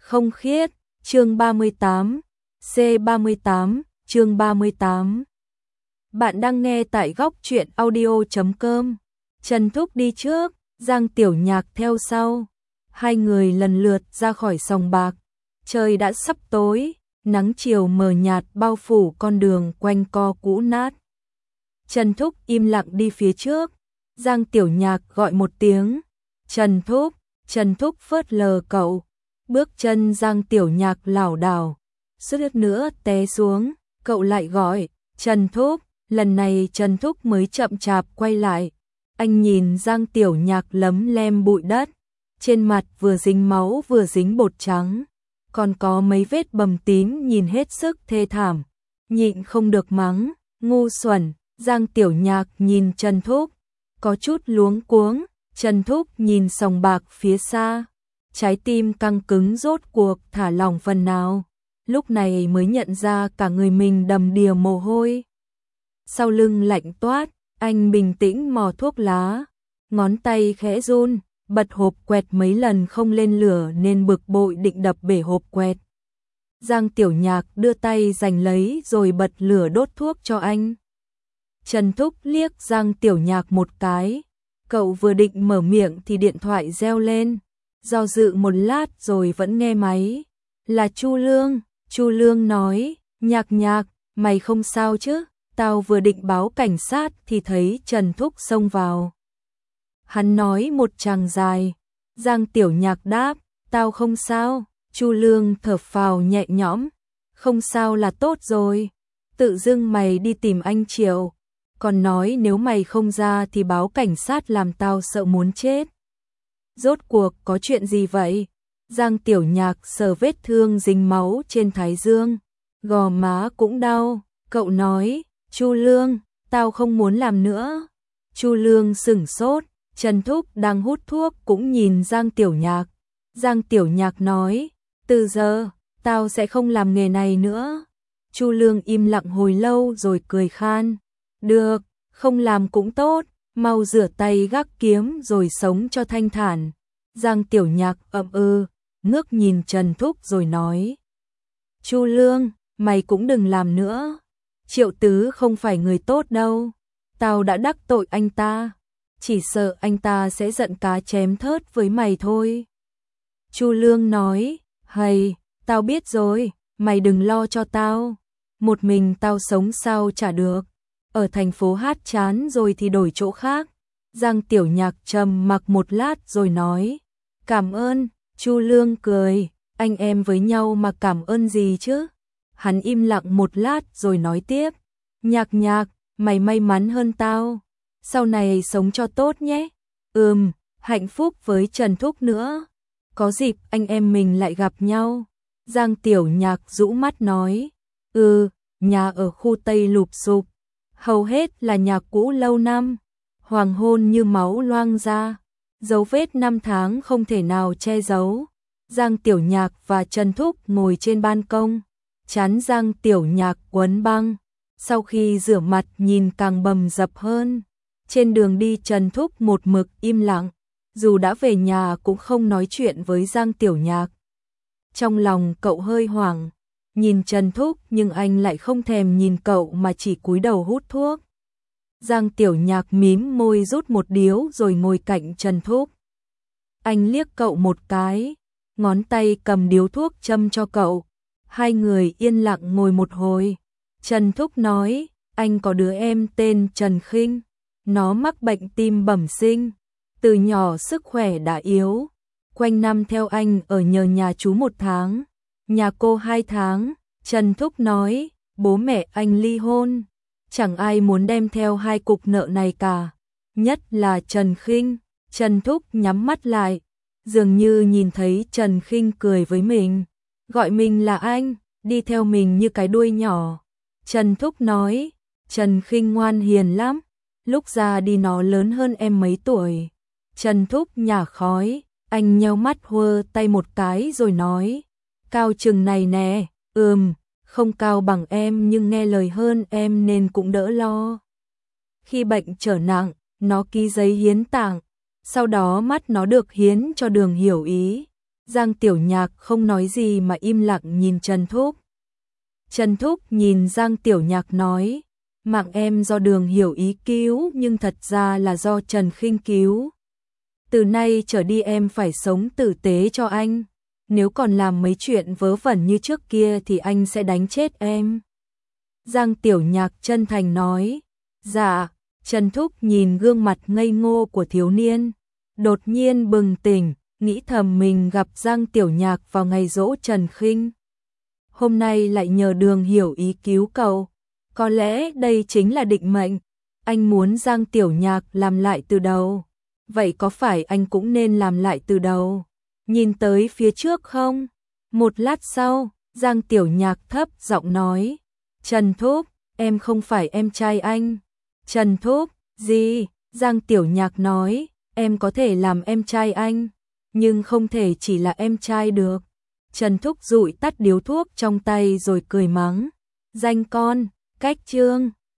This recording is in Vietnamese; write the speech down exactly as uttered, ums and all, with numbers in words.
không khiết, chương ba mươi tám, C ba mươi tám, chương ba mươi tám. Bạn đang nghe tại góc truyện audio chấm com. Trần Thúc đi trước, Giang Tiểu Nhạc theo sau. Hai người lần lượt ra khỏi sòng bạc. Trời đã sắp tối, nắng chiều mờ nhạt bao phủ con đường quanh co cũ nát. Trần Thúc im lặng đi phía trước. Giang Tiểu Nhạc gọi một tiếng. Trần Thúc, Trần Thúc phớt lờ cậu. Bước chân Giang Tiểu Nhạc lảo đảo, suýt nữa té xuống, cậu lại gọi, Trần Thúc, lần này Trần Thúc mới chậm chạp quay lại. Anh nhìn Giang Tiểu Nhạc lấm lem bụi đất, trên mặt vừa dính máu vừa dính bột trắng, còn có mấy vết bầm tím nhìn hết sức thê thảm, nhịn không được mắng, ngu xuẩn. Giang Tiểu Nhạc nhìn Trần Thúc, có chút luống cuống. Trần Thúc nhìn sòng bạc phía xa, trái tim căng cứng rốt cuộc thả lỏng phần nào, lúc này mới nhận ra cả người mình đầm đìa mồ hôi. Sau lưng lạnh toát, anh bình tĩnh mò thuốc lá, ngón tay khẽ run, bật hộp quẹt mấy lần không lên lửa nên bực bội định đập bể hộp quẹt. Giang Tiểu Nhạc đưa tay giành lấy rồi bật lửa đốt thuốc cho anh. Trần Thúc liếc Giang Tiểu Nhạc một cái, cậu vừa định mở miệng thì điện thoại reo lên, do dự một lát rồi vẫn nghe máy. Là Chu Lương, Chu Lương nói, Nhạc Nhạc, mày không sao chứ? Tao vừa định báo cảnh sát thì thấy Trần Thúc xông vào. Hắn nói một tràng dài. Giang Tiểu Nhạc đáp, tao không sao. Chu Lương thở phào nhẹ nhõm, không sao là tốt rồi. Tự dưng mày đi tìm anh Triệu, còn nói nếu mày không ra thì báo cảnh sát làm tao sợ muốn chết. Rốt cuộc có chuyện gì vậy? Giang Tiểu Nhạc sờ vết thương dính máu trên thái dương, gò má cũng đau. Cậu nói, Chu Lương, tao không muốn làm nữa. Chu Lương sửng sốt, Trần Thúc đang hút thuốc cũng nhìn Giang Tiểu Nhạc. Giang Tiểu Nhạc nói, từ giờ, tao sẽ không làm nghề này nữa. Chu Lương im lặng hồi lâu rồi cười khan, được, không làm cũng tốt, mau rửa tay gác kiếm rồi sống cho thanh thản. Giang Tiểu Nhạc ậm ừ, ngước nhìn Trần Thúc rồi nói, Chu Lương, mày cũng đừng làm nữa. Triệu Tứ không phải người tốt đâu, tao đã đắc tội anh ta, chỉ sợ anh ta sẽ giận cá chém thớt với mày thôi. Chu Lương nói, hay, tao biết rồi, mày đừng lo cho tao, một mình tao sống sao chả được, ở thành phố hát chán rồi thì đổi chỗ khác. Giang Tiểu Nhạc trầm mặc một lát rồi nói, cảm ơn. Chu Lương cười, anh em với nhau mà cảm ơn gì chứ? Hắn im lặng một lát rồi nói tiếp, Nhạc Nhạc, mày may mắn hơn tao, sau này sống cho tốt nhé. Ừm, hạnh phúc với Trần Thúc nữa, có dịp anh em mình lại gặp nhau. Giang Tiểu Nhạc rũ mắt nói, ừ, nhà ở khu Tây lụp xụp, hầu hết là nhà cũ lâu năm, hoàng hôn như máu loang ra, dấu vết năm tháng không thể nào che giấu. Giang Tiểu Nhạc và Trần Thúc ngồi trên ban công, trán Giang Tiểu Nhạc quấn băng, sau khi rửa mặt nhìn càng bầm dập hơn. Trên đường đi Trần Thúc một mực im lặng, dù đã về nhà cũng không nói chuyện với Giang Tiểu Nhạc. Trong lòng cậu hơi hoảng, nhìn Trần Thúc nhưng anh lại không thèm nhìn cậu mà chỉ cúi đầu hút thuốc. Giang Tiểu Nhạc mím môi rút một điếu rồi ngồi cạnh Trần Thúc. Anh liếc cậu một cái, ngón tay cầm điếu thuốc châm cho cậu. Hai người yên lặng ngồi một hồi. Trần Thúc nói, anh có đứa em tên Trần Khinh, nó mắc bệnh tim bẩm sinh, từ nhỏ sức khỏe đã yếu, quanh năm theo anh ở nhờ nhà chú một tháng, nhà cô hai tháng. Trần Thúc nói, bố mẹ anh ly hôn, chẳng ai muốn đem theo hai cục nợ này cả, nhất là Trần Khinh. Trần Thúc nhắm mắt lại, dường như nhìn thấy Trần Khinh cười với mình, gọi mình là anh, đi theo mình như cái đuôi nhỏ. Trần Thúc nói, Trần Khinh ngoan hiền lắm, lúc ra đi nó lớn hơn em mấy tuổi. Trần Thúc nhả khói, anh nheo mắt huơ tay một cái rồi nói, cao chừng này nè, ừm, không cao bằng em nhưng nghe lời hơn em nên cũng đỡ lo. Khi bệnh trở nặng, nó ký giấy hiến tạng, sau đó mắt nó được hiến cho Đường Hiểu Ý. Giang Tiểu Nhạc không nói gì mà im lặng nhìn Trần Thúc. Trần Thúc nhìn Giang Tiểu Nhạc nói, mạng em do Đường Hiểu Ý cứu nhưng thật ra là do Trần Khinh cứu. Từ nay trở đi em phải sống tử tế cho anh. Nếu còn làm mấy chuyện vớ vẩn như trước kia thì anh sẽ đánh chết em. Giang Tiểu Nhạc chân thành nói, dạ. Trần Thúc nhìn gương mặt ngây ngô của thiếu niên, đột nhiên bừng tỉnh, nghĩ thầm mình gặp Giang Tiểu Nhạc vào ngày giỗ Trần Khinh. Hôm nay lại nhờ Đường Hiểu Ý cứu cậu. Có lẽ đây chính là định mệnh. Anh muốn Giang Tiểu Nhạc làm lại từ đầu. Vậy có phải anh cũng nên làm lại từ đầu? Nhìn tới phía trước không? Một lát sau, Giang Tiểu Nhạc thấp giọng nói, Trần Thúc, em không phải em trai anh. Trần Thúc, gì? Giang Tiểu Nhạc nói, em có thể làm em trai anh, nhưng không thể chỉ là em trai được. Trần Thúc dụi tắt điếu thuốc trong tay rồi cười mắng, danh con, cách chương.